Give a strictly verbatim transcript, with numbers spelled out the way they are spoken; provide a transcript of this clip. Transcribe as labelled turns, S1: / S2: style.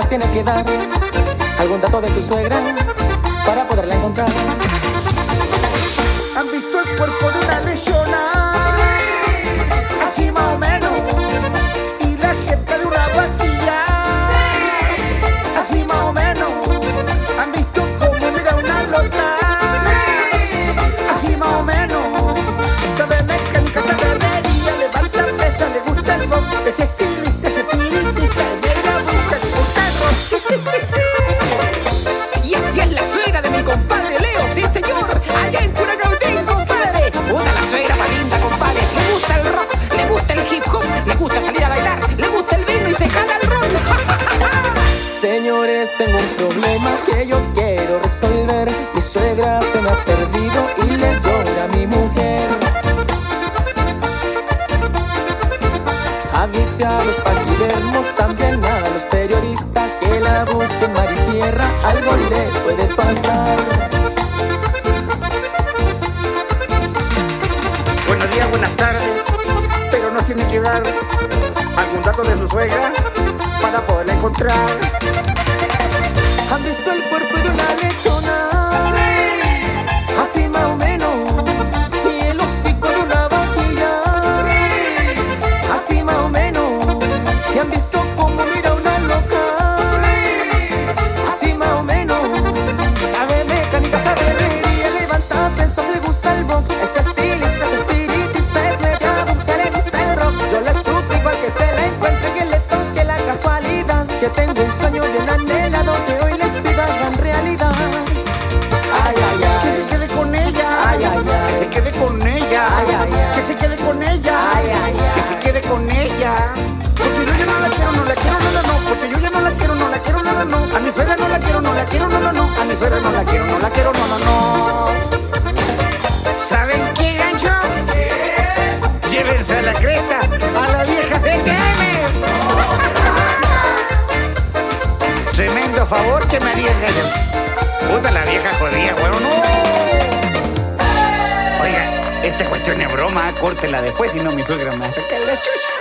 S1: tiene que dar algún dato de su suegra para poderla encontrar.
S2: ¿Han visto el cuerpo de una lechona? Así más o menos. Y la jeta de una vaquilla. Así más o menos. ¿Han visto cómo mira una lota? Así más o menos. Sabe mecánica, sabe herrería, levanta pesa, le gusta el rock. Ese estilista, ese espiritista, negra bruja, le gusta el rock.
S3: Y así es la suegra de mi compadre Leo, sí señor, allá en Curacautín, compadre. Usa la suegra pa' linda, compadre. Le gusta el rock, le gusta el hip hop, le gusta salir a bailar, le gusta el vino y se jala el ron.
S1: Señores, tengo un problema que yo quiero resolver. Mi suegra se me ha perdido y le llora a mi mujer. Avise a los paquidermos, también a los periodistas, que la busquen mar y tierra, algo le puede pasar.
S2: Buenos días, buenas tardes, pero nos tiene que dar algún dato de su suegra para poderla encontrar.
S1: ¿Han visto el cuerpo de una lechona? Así más o menos. Y el hocico de una vaquilla. Así más o menos. ¿Y han visto cómo mira una loca? Así más o menos. Sabe mecánica, sabe herrería, levanta pesas, le gusta el box. Es estilista, es espiritista, es media bruja, le gusta el rock. Yo le suplico al que se la encuentre que le toque la casualidad, que tengo un sueño bien anhelado que hoy les pido hagan realidad. Ay, ay,
S2: Que
S1: ay.
S2: se quede con ella,
S1: Ay, ay, ay.
S2: que se quede con ella,
S1: Ay, ay, ay.
S2: que se quede con ella,
S1: Ay, ay, ay.
S2: que se quede con ella. Porque yo ya no la quiero, no la quiero, no, no, no. Porque yo ya no la quiero, no la quiero, no, no, no. A mi suegra no la quiero, no la quiero, no, no, no. A mi suegra no la quiero, no la quiero, no, no, no. ¿Saben qué, gancho? Llévense a la cresta a la vieja C T M. Tremendo favor que me haría el gallo. Puta la vieja jodida, weón, no. Oiga, esta cuestión es broma, córtela después, si no mi suegra me hace que la chucha.